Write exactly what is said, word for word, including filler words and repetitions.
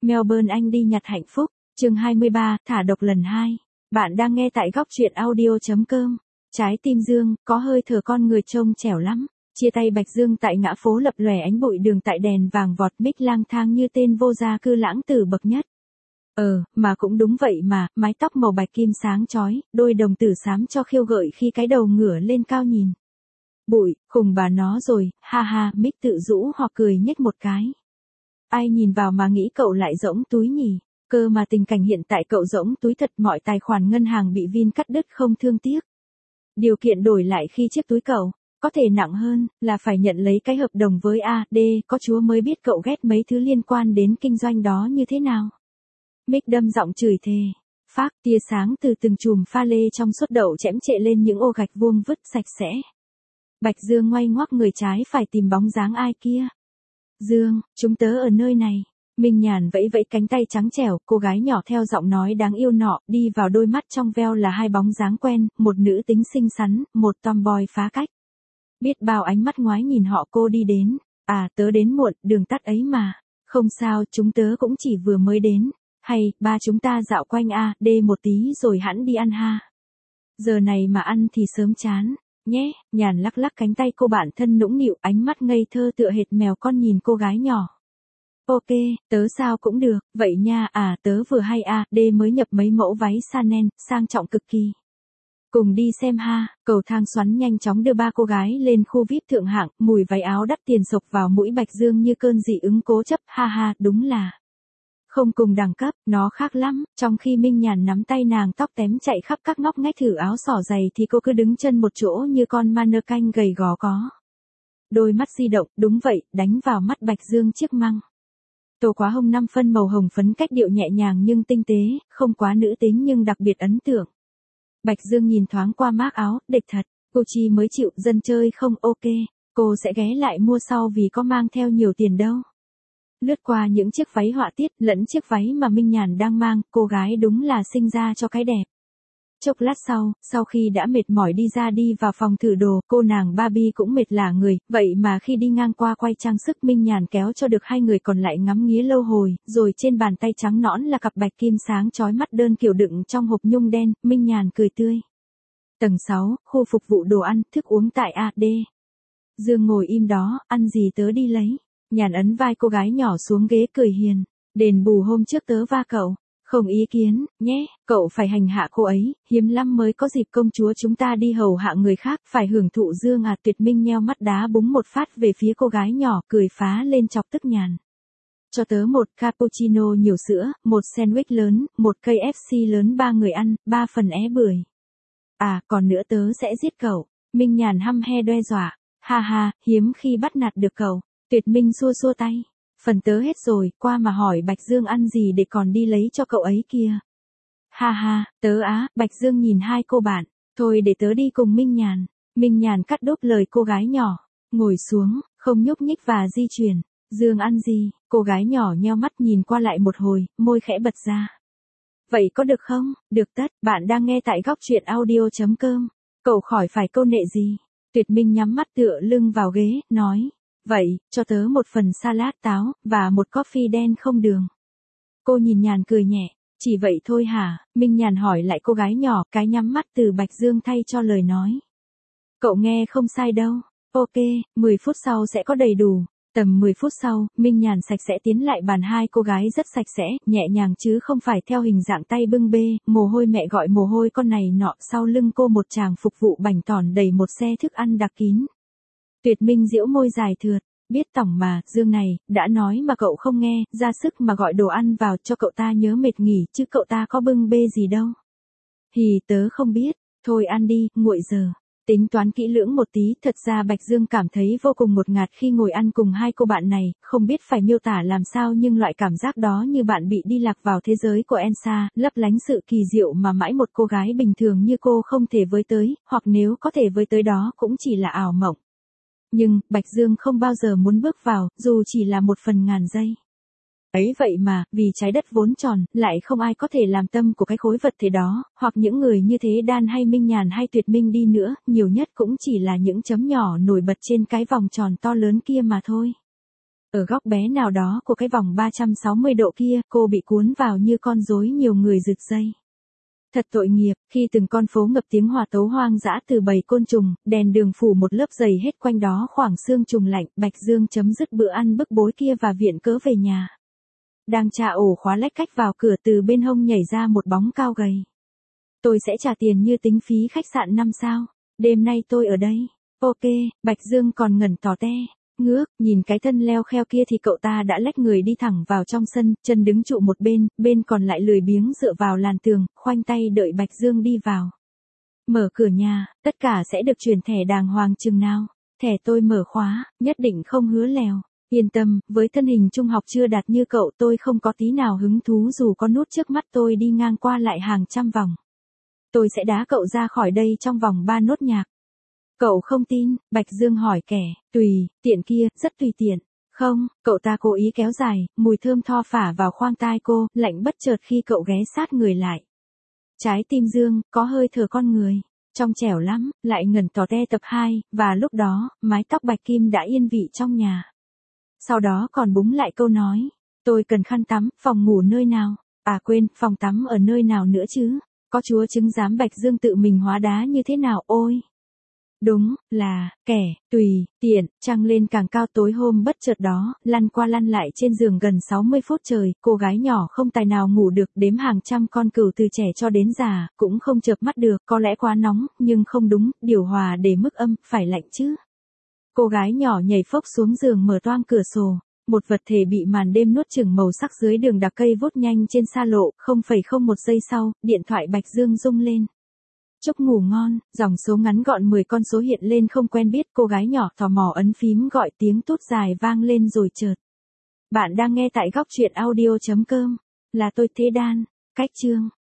Melbourne Anh đi nhặt hạnh phúc, chương hai mươi ba, thả độc lần hai. Bạn đang nghe tại góc truyện audio.com. Trái tim Dương, có hơi thở con người trông trẻo lắm. Chia tay Bạch Dương tại ngã phố lập lòe ánh bụi đường tại đèn vàng vọt, Mick lang thang như tên vô gia cư lãng tử bậc nhất. Ờ, mà cũng đúng vậy mà, mái tóc màu bạch kim sáng chói, đôi đồng tử xám cho khiêu gợi khi cái đầu ngửa lên cao nhìn. Bụi, cùng bà nó rồi, ha ha, Mick tự rũ hoặc cười nhếch một cái. Ai nhìn vào mà nghĩ cậu lại rỗng túi nhỉ? Cơ mà tình cảnh hiện tại cậu rỗng túi thật, mọi tài khoản ngân hàng bị Vin cắt đứt không thương tiếc. Điều kiện đổi lại khi chiếc túi cậu, có thể nặng hơn, là phải nhận lấy cái hợp đồng với a đê, có chúa mới biết cậu ghét mấy thứ liên quan đến kinh doanh đó như thế nào. Mick đâm giọng chửi thề. Phác, tia sáng từ từng chùm pha lê trong suốt đậu chẽm trệ lên những ô gạch vuông vứt sạch sẽ. Bạch Dương ngoay ngoắc người trái phải tìm bóng dáng ai kia. Dương, chúng tớ ở nơi này. Minh Nhàn vẫy vẫy cánh tay trắng trẻo, cô gái nhỏ theo giọng nói đáng yêu nọ, đi vào đôi mắt trong veo là hai bóng dáng quen, một nữ tính xinh xắn, một tomboy phá cách. Biết bao ánh mắt ngoái nhìn họ cô đi đến. À, tớ đến muộn, đường tắt ấy mà. Không sao, chúng tớ cũng chỉ vừa mới đến. Hay, ba chúng ta dạo quanh a đê một tí rồi hẵng đi ăn ha. Giờ này mà ăn thì sớm chán. Nhé, Nhàn lắc lắc cánh tay cô bạn thân nũng nịu, ánh mắt ngây thơ tựa hệt mèo con nhìn cô gái nhỏ. Ok, tớ sao cũng được, vậy nha, à tớ vừa hay a đê mới nhập mấy mẫu váy Chanel, sang trọng cực kỳ. Cùng đi xem ha, cầu thang xoắn nhanh chóng đưa ba cô gái lên khu vi ai pi thượng hạng, mùi váy áo đắt tiền sộc vào mũi Bạch Dương như cơn dị ứng cố chấp, ha ha, đúng là. Không cùng đẳng cấp, nó khác lắm, trong khi Minh Nhàn nắm tay nàng tóc tém chạy khắp các ngóc ngách thử áo xỏ giày thì cô cứ đứng chân một chỗ như con mannequin gầy gò có. Đôi mắt di động, đúng vậy, đánh vào mắt Bạch Dương chiếc măng. Tô quá hông năm phân màu hồng phấn cách điệu nhẹ nhàng nhưng tinh tế, không quá nữ tính nhưng đặc biệt ấn tượng. Bạch Dương nhìn thoáng qua mác áo, địch thật, Gucci mới chịu, dân chơi không, ok, cô sẽ ghé lại mua sau vì có mang theo nhiều tiền đâu. Lướt qua những chiếc váy họa tiết lẫn chiếc váy mà Minh Nhàn đang mang, cô gái đúng là sinh ra cho cái đẹp. Chốc lát sau, sau khi đã mệt mỏi đi ra đi vào phòng thử đồ, cô nàng Barbie cũng mệt lả người, vậy mà khi đi ngang qua quay trang sức Minh Nhàn kéo cho được hai người còn lại ngắm nghía lâu hồi, rồi trên bàn tay trắng nõn là cặp bạch kim sáng chói mắt đơn kiểu đựng trong hộp nhung đen, Minh Nhàn cười tươi. Tầng sáu, khu phục vụ đồ ăn, thức uống tại a đê. Dương ngồi im đó, ăn gì tớ đi lấy. Nhàn ấn vai cô gái nhỏ xuống ghế cười hiền. Đền bù hôm trước tớ va cậu. Không ý kiến, nhé, cậu phải hành hạ cô ấy, hiếm lắm mới có dịp công chúa chúng ta đi hầu hạ người khác, phải hưởng thụ. Dương à, Tuyệt Minh nheo mắt đá búng một phát về phía cô gái nhỏ, cười phá lên chọc tức Nhàn. Cho tớ một cappuccino nhiều sữa, một sandwich lớn, một ca ép xê lớn ba người ăn, ba phần é bưởi. À, còn nữa tớ sẽ giết cậu. Minh Nhàn hăm he đe dọa. Ha ha, hiếm khi bắt nạt được cậu. Tuyệt Minh xua xua tay. Phần tớ hết rồi, qua mà hỏi Bạch Dương ăn gì để còn đi lấy cho cậu ấy kia. Ha ha, tớ á, Bạch Dương nhìn hai cô bạn. Thôi để tớ đi cùng Minh Nhàn. Minh Nhàn cắt đốt lời cô gái nhỏ. Ngồi xuống, không nhúc nhích và di chuyển. Dương ăn gì? Cô gái nhỏ nheo mắt nhìn qua lại một hồi, môi khẽ bật ra. Vậy có được không? Được tất, bạn đang nghe tại góc truyện audio.com. Cậu khỏi phải câu nệ gì. Tuyệt Minh nhắm mắt tựa lưng vào ghế, nói. Vậy, cho tớ một phần salad táo, và một coffee đen không đường. Cô nhìn Nhàn cười nhẹ, chỉ vậy thôi hả? Minh Nhàn hỏi lại cô gái nhỏ, cái nhắm mắt từ Bạch Dương thay cho lời nói. Cậu nghe không sai đâu. Ok, mười phút sau sẽ có đầy đủ. Tầm mười phút sau, Minh Nhàn sạch sẽ tiến lại bàn hai cô gái rất sạch sẽ, nhẹ nhàng chứ không phải theo hình dạng tay bưng bê, mồ hôi mẹ gọi mồ hôi con này nọ, sau lưng cô một chàng phục vụ bảnh tỏn đầy một xe thức ăn đặc kín. Tuyệt Minh giễu môi dài thượt, biết tỏng mà, Dương này, đã nói mà cậu không nghe, ra sức mà gọi đồ ăn vào cho cậu ta nhớ mệt nghỉ, chứ cậu ta có bưng bê gì đâu. Hì tớ không biết, thôi ăn đi, nguội giờ. Tính toán kỹ lưỡng một tí, thật ra Bạch Dương cảm thấy vô cùng ngột ngạt khi ngồi ăn cùng hai cô bạn này, không biết phải miêu tả làm sao nhưng loại cảm giác đó như bạn bị đi lạc vào thế giới của Elsa, lấp lánh sự kỳ diệu mà mãi một cô gái bình thường như cô không thể với tới, hoặc nếu có thể với tới đó cũng chỉ là ảo mộng. Nhưng, Bạch Dương không bao giờ muốn bước vào, dù chỉ là một phần ngàn giây. Ấy vậy mà, vì trái đất vốn tròn, lại không ai có thể làm tâm của cái khối vật thế đó, hoặc những người như thế Đan hay Minh Nhàn hay Tuyệt Minh đi nữa, nhiều nhất cũng chỉ là những chấm nhỏ nổi bật trên cái vòng tròn to lớn kia mà thôi. Ở góc bé nào đó của cái vòng ba trăm sáu mươi độ kia, cô bị cuốn vào như con rối nhiều người rực dây. Thật tội nghiệp, khi từng con phố ngập tiếng hòa tấu hoang dã từ bầy côn trùng, đèn đường phủ một lớp dày hết quanh đó khoảng sương trùng lạnh, Bạch Dương chấm dứt bữa ăn bức bối kia và viện cớ về nhà. Đang tra ổ khóa lách cách vào cửa, từ bên hông nhảy ra một bóng cao gầy. Tôi sẽ trả tiền như tính phí khách sạn năm sao, đêm nay tôi ở đây. Ok, Bạch Dương còn ngẩn tò te. Ngước, nhìn cái thân leo kheo kia thì cậu ta đã lách người đi thẳng vào trong sân, chân đứng trụ một bên, bên còn lại lười biếng dựa vào làn tường, khoanh tay đợi Bạch Dương đi vào. Mở cửa nhà, tất cả sẽ được chuyển thẻ đàng hoàng chừng nào. Thẻ tôi mở khóa, nhất định không hứa lèo. Yên tâm, với thân hình trung học chưa đạt như cậu tôi không có tí nào hứng thú dù có nút trước mắt tôi đi ngang qua lại hàng trăm vòng. Tôi sẽ đá cậu ra khỏi đây trong vòng ba nốt nhạc. Cậu không tin, Bạch Dương hỏi kẻ, tùy, tiện kia, rất tùy tiện. Không, cậu ta cố ý kéo dài, mùi thơm tho phả vào khoang tai cô, lạnh bất chợt khi cậu ghé sát người lại. Trái tim Dương, có hơi thở con người, trong trẻo lắm, lại ngẩn tò te tập hai, và lúc đó, mái tóc bạch kim đã yên vị trong nhà. Sau đó còn búng lại câu nói, tôi cần khăn tắm, phòng ngủ nơi nào, à quên, phòng tắm ở nơi nào nữa chứ, có chúa chứng giám Bạch Dương tự mình hóa đá như thế nào ôi. Đúng, là, kẻ, tùy, tiện, trăng lên càng cao. Tối hôm bất chợt đó, lăn qua lăn lại trên giường gần sáu mươi phút trời, cô gái nhỏ không tài nào ngủ được, đếm hàng trăm con cừu từ trẻ cho đến già, cũng không chợp mắt được, có lẽ quá nóng, nhưng không đúng, điều hòa để mức âm, phải lạnh chứ. Cô gái nhỏ nhảy phốc xuống giường mở toang cửa sổ, một vật thể bị màn đêm nuốt chửng màu sắc dưới đường đặc cây vút nhanh trên xa lộ, không phẩy không một giây sau, điện thoại Bạch Dương rung lên. Chúc ngủ ngon, dòng số ngắn gọn mười con số hiện lên không quen biết, cô gái nhỏ tò mò ấn phím gọi, tiếng tút dài vang lên rồi chợt. Bạn đang nghe tại góc truyện audio chấm com, là tôi Thế Đan, cách chương.